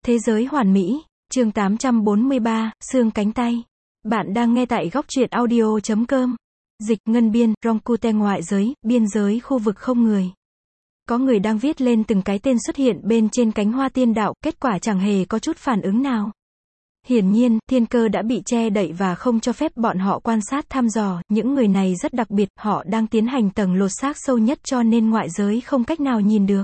Thế giới hoàn mỹ, chương 843, xương cánh tay. Bạn đang nghe tại góc truyện audio.com. Dịch ngân biên, Ronkute ngoại giới, biên giới khu vực không người. Có người đang viết lên từng cái tên xuất hiện bên trên cánh hoa tiên đạo, kết quả chẳng hề có chút phản ứng nào. Hiển nhiên, thiên cơ đã bị che đậy và không cho phép bọn họ quan sát thăm dò, những người này rất đặc biệt, họ đang tiến hành tầng lột xác sâu nhất cho nên ngoại giới không cách nào nhìn được.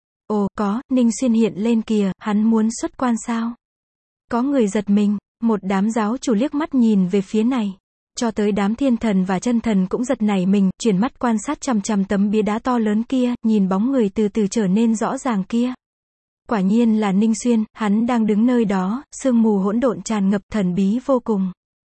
Ồ, có, Ninh Xuyên hiện lên kìa, hắn muốn xuất quan sao? Có người giật mình, một đám giáo chủ liếc mắt nhìn về phía này. Cho tới đám thiên thần và chân thần cũng giật nảy mình, chuyển mắt quan sát chằm chằm tấm bia đá to lớn kia, nhìn bóng người từ từ trở nên rõ ràng kia. Quả nhiên là Ninh Xuyên, hắn đang đứng nơi đó, sương mù hỗn độn tràn ngập, thần bí vô cùng.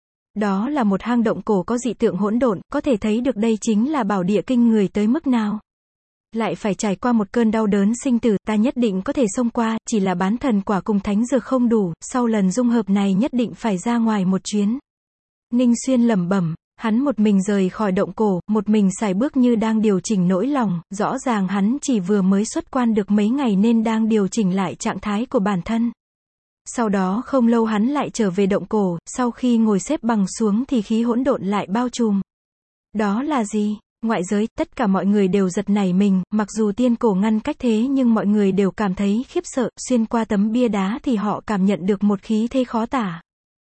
Đó là một hang động cổ có dị tượng hỗn độn, có thể thấy được đây chính là bảo địa kinh người tới mức nào. Lại phải trải qua một cơn đau đớn sinh tử, ta nhất định có thể xông qua, chỉ là bán thần quả cùng thánh dược không đủ, sau lần dung hợp này nhất định phải ra ngoài một chuyến. Ninh Xuyên lẩm bẩm, hắn một mình rời khỏi động cổ, một mình sải bước như đang điều chỉnh nỗi lòng, rõ ràng hắn chỉ vừa mới xuất quan được mấy ngày nên đang điều chỉnh lại trạng thái của bản thân. Sau đó không lâu hắn lại trở về động cổ, sau khi ngồi xếp bằng xuống thì khí hỗn độn lại bao trùm. Đó là gì? Ngoại giới, tất cả mọi người đều giật nảy mình, mặc dù tiên cổ ngăn cách thế nhưng mọi người đều cảm thấy khiếp sợ, xuyên qua tấm bia đá thì họ cảm nhận được một khí thế khó tả.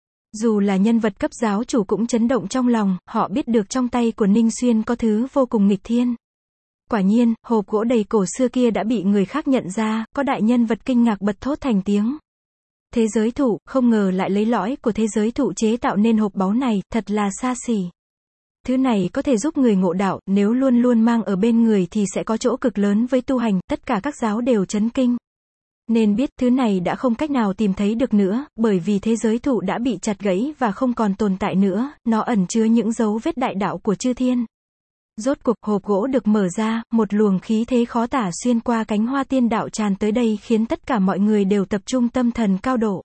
Dù là nhân vật cấp giáo chủ cũng chấn động trong lòng, họ biết được trong tay của Ninh Xuyên có thứ vô cùng nghịch thiên. Quả nhiên, hộp gỗ đầy cổ xưa kia đã bị người khác nhận ra, có đại nhân vật kinh ngạc bật thốt thành tiếng. Thế giới thụ, không ngờ lại lấy lõi của thế giới thụ chế tạo nên hộp báu này, thật là xa xỉ. Thứ này có thể giúp người ngộ đạo, nếu luôn luôn mang ở bên người thì sẽ có chỗ cực lớn với tu hành, tất cả các giáo đều chấn kinh. Nên biết thứ này đã không cách nào tìm thấy được nữa, bởi vì thế giới thụ đã bị chặt gãy và không còn tồn tại nữa, nó ẩn chứa những dấu vết đại đạo của chư thiên. Rốt cuộc, hộp gỗ được mở ra, một luồng khí thế khó tả xuyên qua cánh hoa tiên đạo tràn tới đây khiến tất cả mọi người đều tập trung tâm thần cao độ.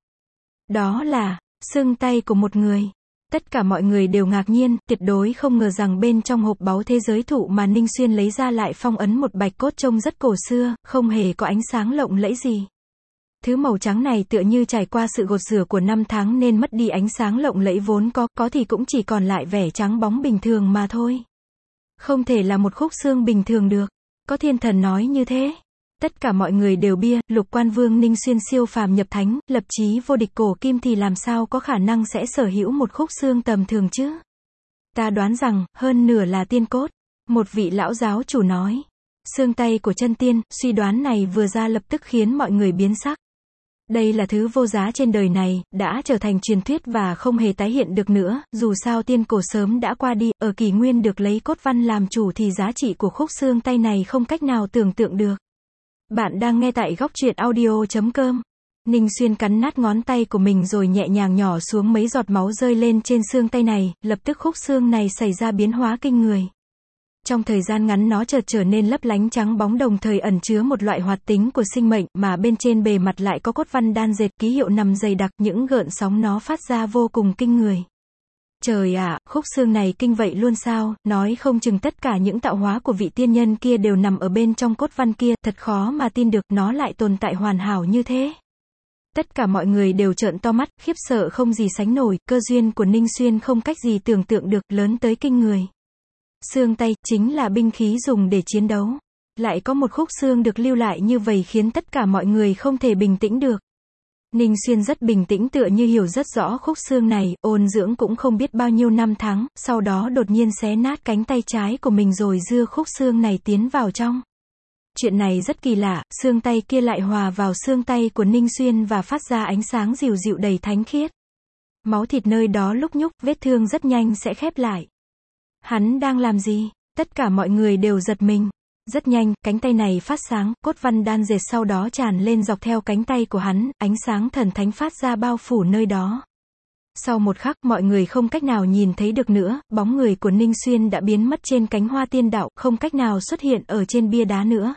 Đó là xương tay của một người. Tất cả mọi người đều ngạc nhiên, tuyệt đối không ngờ rằng bên trong hộp báu thế giới thụ mà Ninh Xuyên lấy ra lại phong ấn một bạch cốt trông rất cổ xưa, không hề có ánh sáng lộng lẫy gì. Thứ màu trắng này tựa như trải qua sự gột rửa của năm tháng nên mất đi ánh sáng lộng lẫy vốn có thì cũng chỉ còn lại vẻ trắng bóng bình thường mà thôi. Không thể là một khúc xương bình thường được. Có thiên thần nói như thế. Tất cả mọi người đều bia, Lục Quan Vương Ninh Xuyên siêu phàm nhập thánh, lập chí vô địch cổ kim thì làm sao có khả năng sẽ sở hữu một khúc xương tầm thường chứ? Ta đoán rằng, hơn nửa là tiên cốt. Một vị lão giáo chủ nói. Xương tay của chân tiên, suy đoán này vừa ra lập tức khiến mọi người biến sắc. Đây là thứ vô giá trên đời này, đã trở thành truyền thuyết và không hề tái hiện được nữa, dù sao tiên cổ sớm đã qua đi, ở kỷ nguyên được lấy cốt văn làm chủ thì giá trị của khúc xương tay này không cách nào tưởng tượng được. Bạn đang nghe tại góc truyện audio.com. Ninh Xuyên cắn nát ngón tay của mình rồi nhẹ nhàng nhỏ xuống mấy giọt máu rơi lên trên xương tay này, lập tức khúc xương này xảy ra biến hóa kinh người. Trong thời gian ngắn nó chợt trở nên lấp lánh trắng bóng đồng thời ẩn chứa một loại hoạt tính của sinh mệnh mà bên trên bề mặt lại có cốt văn đan dệt ký hiệu nằm dày đặc, những gợn sóng nó phát ra vô cùng kinh người. Trời ạ, khúc xương này kinh vậy luôn sao, nói không chừng tất cả những tạo hóa của vị tiên nhân kia đều nằm ở bên trong cốt văn kia, thật khó mà tin được nó lại tồn tại hoàn hảo như thế. Tất cả mọi người đều trợn to mắt, khiếp sợ không gì sánh nổi, cơ duyên của Ninh Xuyên không cách gì tưởng tượng được, lớn tới kinh người. Xương tay, chính là binh khí dùng để chiến đấu. Lại có một khúc xương được lưu lại như vậy khiến tất cả mọi người không thể bình tĩnh được. Ninh Xuyên rất bình tĩnh tựa như hiểu rất rõ khúc xương này, ôn dưỡng cũng không biết bao nhiêu năm tháng, sau đó đột nhiên xé nát cánh tay trái của mình rồi đưa khúc xương này tiến vào trong. Chuyện này rất kỳ lạ, xương tay kia lại hòa vào xương tay của Ninh Xuyên và phát ra ánh sáng dịu dịu đầy thánh khiết. Máu thịt nơi đó lúc nhúc, vết thương rất nhanh sẽ khép lại. Hắn đang làm gì? Tất cả mọi người đều giật mình. Rất nhanh, cánh tay này phát sáng, cốt văn đan dệt sau đó tràn lên dọc theo cánh tay của hắn, ánh sáng thần thánh phát ra bao phủ nơi đó. Sau một khắc, mọi người không cách nào nhìn thấy được nữa, bóng người của Ninh Xuyên đã biến mất trên cánh hoa tiên đạo, không cách nào xuất hiện ở trên bia đá nữa.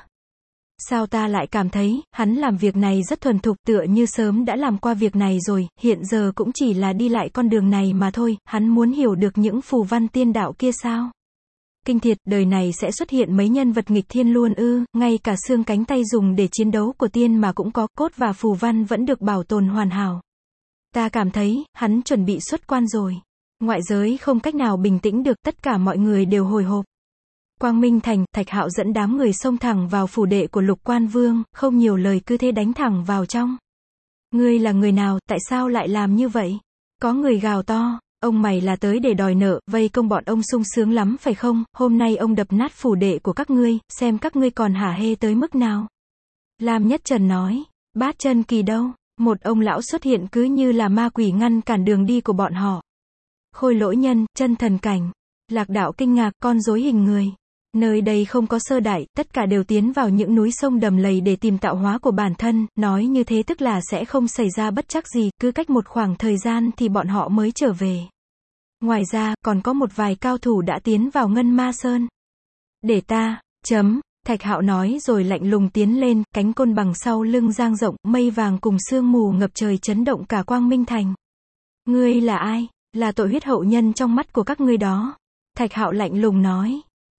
Sao ta lại cảm thấy, hắn làm việc này rất thuần thục tựa như sớm đã làm qua việc này rồi, hiện giờ cũng chỉ là đi lại con đường này mà thôi, hắn muốn hiểu được những phù văn tiên đạo kia sao? Kinh thiệt, đời này sẽ xuất hiện mấy nhân vật nghịch thiên luôn ư, ngay cả xương cánh tay dùng để chiến đấu của tiên mà cũng có, cốt và phù văn vẫn được bảo tồn hoàn hảo. Ta cảm thấy, hắn chuẩn bị xuất quan rồi. Ngoại giới không cách nào bình tĩnh được, tất cả mọi người đều hồi hộp. Quang Minh Thành, Thạch Hạo dẫn đám người xông thẳng vào phủ đệ của Lục Quan Vương, không nhiều lời cứ thế đánh thẳng vào trong. Ngươi là người nào, tại sao lại làm như vậy? Có người gào to, ông mày là tới để đòi nợ, vây công bọn ông sung sướng lắm phải không, hôm nay ông đập nát phủ đệ của các ngươi, xem các ngươi còn hả hê tới mức nào. Lam Nhất Trần nói, Bát Chân Kỳ đâu? Một ông lão xuất hiện cứ như là ma quỷ ngăn cản đường đi của bọn họ. Khôi Lỗi Nhân, Chân Thần Cảnh. Lạc Đạo kinh ngạc, con rối hình người. Nơi đây không có sơ đại, tất cả đều tiến vào những núi sông đầm lầy để tìm tạo hóa của bản thân, nói như thế tức là sẽ không xảy ra bất trắc gì, cứ cách một khoảng thời gian thì bọn họ mới trở về. Ngoài ra, còn có một vài cao thủ đã tiến vào Ngân Ma Sơn. Để ta, Thạch Hạo nói rồi lạnh lùng tiến lên, cánh côn bằng sau lưng dang rộng, mây vàng cùng sương mù ngập trời chấn động cả Quang Minh Thành. Ngươi là ai? Là tội huyết hậu nhân trong mắt của các ngươi đó. Thạch Hạo lạnh lùng nói.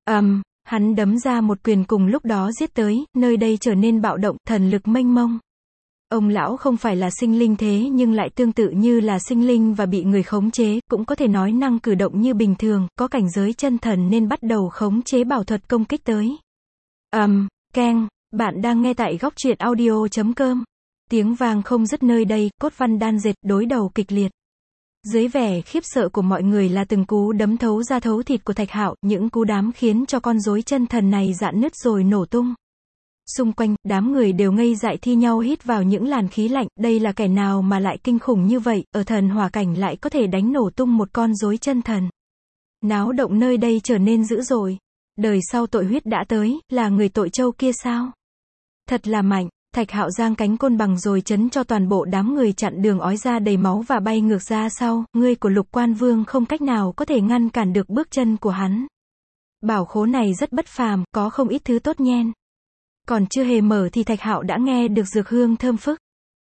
Hắn đấm ra một quyền cùng lúc đó giết tới, nơi đây trở nên bạo động, thần lực mênh mông. Ông lão không phải là sinh linh thế nhưng lại tương tự như là sinh linh và bị người khống chế, cũng có thể nói năng cử động như bình thường, có cảnh giới chân thần nên bắt đầu khống chế bảo thuật công kích tới. Keng, bạn đang nghe tại góc truyện audio.com. Tiếng vang không dứt nơi đây, cốt văn đan dệt, đối đầu kịch liệt. Dưới vẻ khiếp sợ của mọi người là từng cú đấm thấu ra thấu thịt của Thạch Hạo, những cú đám khiến cho con rối chân thần này rạn nứt rồi nổ tung. Xung quanh, đám người đều ngây dại thi nhau hít vào những làn khí lạnh, đây là kẻ nào mà lại kinh khủng như vậy, ở thần hỏa cảnh lại có thể đánh nổ tung một con rối chân thần. Náo động nơi đây trở nên dữ dội. Đời sau tội huyết đã tới, là người tội châu kia sao? Thật là mạnh. Thạch Hạo giang cánh côn bằng rồi chấn cho toàn bộ đám người chặn đường ói ra đầy máu và bay ngược ra sau, ngươi của Lục Quan Vương không cách nào có thể ngăn cản được bước chân của hắn. Bảo khố này rất bất phàm, có không ít thứ tốt nhen. Còn chưa hề mở thì Thạch Hạo đã nghe được dược hương thơm phức.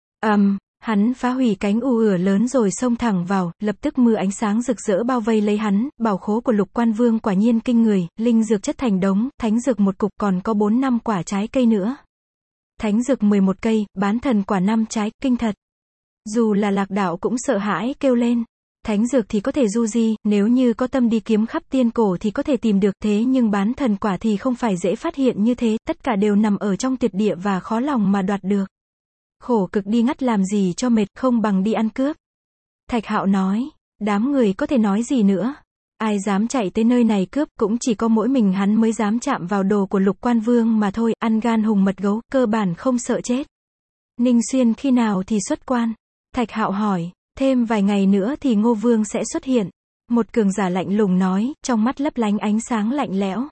Hắn phá hủy cánh u ửa lớn rồi xông thẳng vào, lập tức mưa ánh sáng rực rỡ bao vây lấy hắn, bảo khố của Lục Quan Vương quả nhiên kinh người, linh dược chất thành đống, thánh dược một cục còn có 4-5 quả trái cây nữa. Thánh dược 11 cây, bán thần quả 5 trái, kinh thật. Dù là Lạc Đạo cũng sợ hãi kêu lên. Thánh dược thì có thể du di, nếu như có tâm đi kiếm khắp tiên cổ thì có thể tìm được, thế nhưng bán thần quả thì không phải dễ phát hiện như thế, tất cả đều nằm ở trong tuyệt địa và khó lòng mà đoạt được. Khổ cực đi ngắt làm gì cho mệt, không bằng đi ăn cướp. Thạch Hạo nói, đám người có thể nói gì nữa. Ai dám chạy tới nơi này cướp, cũng chỉ có mỗi mình hắn mới dám chạm vào đồ của Lục Quan Vương mà thôi, ăn gan hùng mật gấu, cơ bản không sợ chết. Ninh Xuyên khi nào thì xuất quan? Thạch Hạo hỏi, thêm vài ngày nữa thì Ngô Vương sẽ xuất hiện. Một cường giả lạnh lùng nói, trong mắt lấp lánh ánh sáng lạnh lẽo.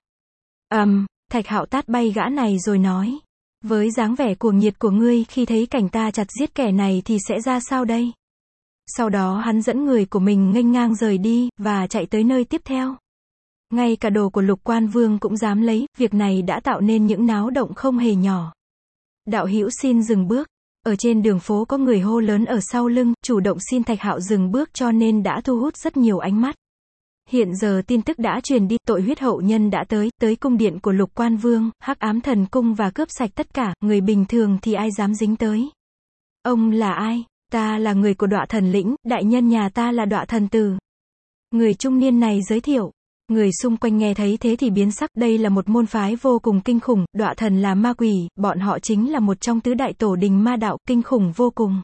Thạch Hạo tát bay gã này rồi nói, với dáng vẻ cuồng nhiệt của ngươi khi thấy cảnh ta chặt giết kẻ này thì sẽ ra sao đây? Sau đó hắn dẫn người của mình nghênh ngang rời đi, và chạy tới nơi tiếp theo. Ngay cả đồ của Lục Quan Vương cũng dám lấy, việc này đã tạo nên những náo động không hề nhỏ. Đạo hữu xin dừng bước. Ở trên đường phố có người hô lớn ở sau lưng, chủ động xin Thạch Hạo dừng bước cho nên đã thu hút rất nhiều ánh mắt. Hiện giờ tin tức đã truyền đi, tội huyết hậu nhân đã tới cung điện của Lục Quan Vương, Hắc Ám Thần Cung và cướp sạch tất cả, người bình thường thì ai dám dính tới. Ông là ai? Ta là người của Đọa Thần Lĩnh, đại nhân nhà ta là Đọa Thần Tử. Người trung niên này giới thiệu. Người xung quanh nghe thấy thế thì biến sắc, đây là một môn phái vô cùng kinh khủng, Đọa Thần là ma quỷ, bọn họ chính là một trong tứ đại tổ đình ma đạo, kinh khủng vô cùng.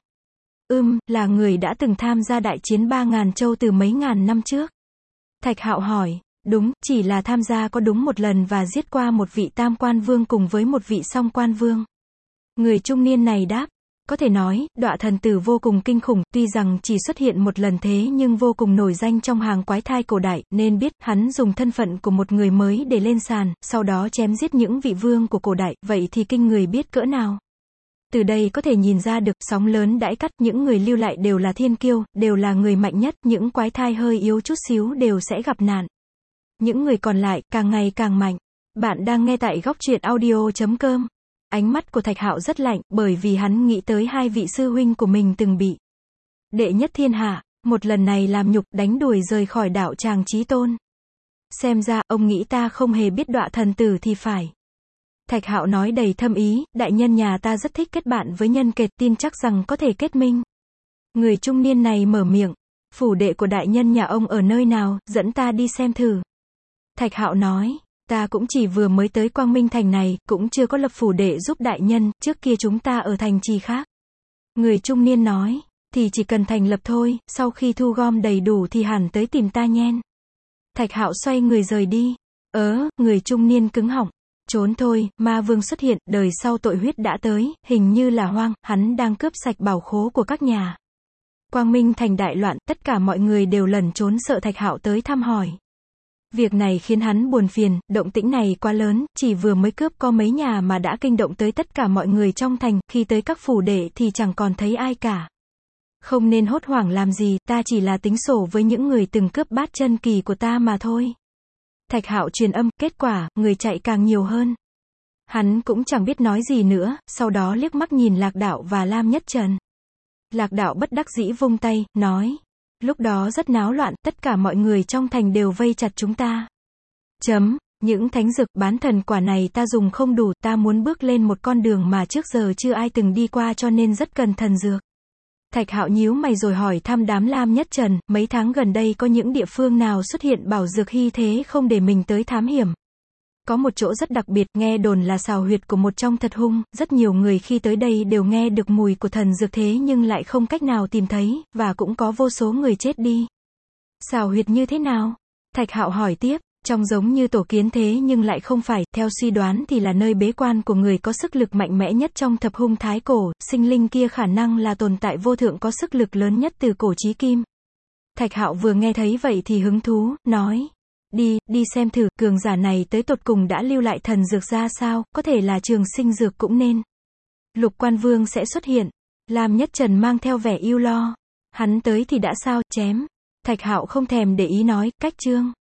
Là người đã từng tham gia đại chiến 3.000 châu từ mấy ngàn năm trước. Thạch Hạo hỏi, đúng, chỉ là tham gia có đúng một lần và giết qua một vị tam quan vương cùng với một vị song quan vương. Người trung niên này đáp, có thể nói, Đọa Thần Tử vô cùng kinh khủng, tuy rằng chỉ xuất hiện một lần thế nhưng vô cùng nổi danh trong hàng quái thai cổ đại, nên biết, hắn dùng thân phận của một người mới để lên sàn, sau đó chém giết những vị vương của cổ đại, vậy thì kinh người biết cỡ nào. Từ đây có thể nhìn ra được, sóng lớn đãi cắt, những người lưu lại đều là thiên kiêu, đều là người mạnh nhất, những quái thai hơi yếu chút xíu đều sẽ gặp nạn. Những người còn lại, càng ngày càng mạnh. Bạn đang nghe tại góc truyện audio.com. Ánh mắt của Thạch Hạo rất lạnh, bởi vì hắn nghĩ tới hai vị sư huynh của mình từng bị đệ nhất thiên hạ, một lần này làm nhục, đánh đuổi rời khỏi đạo tràng chí tôn. Xem ra, ông nghĩ ta không hề biết đọa thần tử thì phải. Thạch Hạo nói đầy thâm ý, đại nhân nhà ta rất thích kết bạn với nhân kiệt, tin chắc rằng có thể kết minh. Người trung niên này mở miệng, phủ đệ của đại nhân nhà ông ở nơi nào, dẫn ta đi xem thử. Thạch Hạo nói, ta cũng chỉ vừa mới tới Quang Minh Thành này, cũng chưa có lập phủ đệ giúp đại nhân, trước kia chúng ta ở thành trì khác. Người trung niên nói, thì chỉ cần thành lập thôi, sau khi thu gom đầy đủ thì hẳn tới tìm ta nhen. Thạch Hạo xoay người rời đi. Người trung niên cứng họng. Trốn thôi, ma vương xuất hiện, đời sau tội huyết đã tới, hình như là Hoang, hắn đang cướp sạch bảo khố của các nhà. Quang Minh Thành đại loạn, tất cả mọi người đều lẩn trốn sợ Thạch Hạo tới thăm hỏi. Việc này khiến hắn buồn phiền, động tĩnh này quá lớn, chỉ vừa mới cướp có mấy nhà mà đã kinh động tới tất cả mọi người trong thành, khi tới các phủ đệ thì chẳng còn thấy ai cả. Không nên hốt hoảng làm gì, ta chỉ là tính sổ với những người từng cướp bát chân kỳ của ta mà thôi. Thạch Hạo truyền âm, kết quả, người chạy càng nhiều hơn. Hắn cũng chẳng biết nói gì nữa, sau đó liếc mắt nhìn Lạc Đạo và Lam Nhất Trần. Lạc Đạo bất đắc dĩ vung tay, nói. Lúc đó rất náo loạn, tất cả mọi người trong thành đều vây chặt chúng ta. Những thánh dược bán thần quả này ta dùng không đủ, ta muốn bước lên một con đường mà trước giờ chưa ai từng đi qua cho nên rất cần thần dược. Thạch Hạo nhíu mày rồi hỏi thăm đám Lam Nhất Trần, mấy tháng gần đây có những địa phương nào xuất hiện bảo dược hy thế không để mình tới thám hiểm. Có một chỗ rất đặc biệt, nghe đồn là sào huyệt của một trong thật hung, rất nhiều người khi tới đây đều nghe được mùi của thần dược thế nhưng lại không cách nào tìm thấy, và cũng có vô số người chết đi. Sào huyệt như thế nào? Thạch Hạo hỏi tiếp, trông giống như tổ kiến thế nhưng lại không phải, theo suy đoán thì là nơi bế quan của người có sức lực mạnh mẽ nhất trong thập hung thái cổ, sinh linh kia khả năng là tồn tại vô thượng có sức lực lớn nhất từ cổ chí kim. Thạch Hạo vừa nghe thấy vậy thì hứng thú, nói. Đi xem thử, cường giả này tới tột cùng đã lưu lại thần dược ra sao, có thể là trường sinh dược cũng nên. Lục Quan Vương sẽ xuất hiện. Lam Nhất Trần mang theo vẻ ưu lo. Hắn tới thì đã sao, chém. Thạch Hạo không thèm để ý nói, cách chương.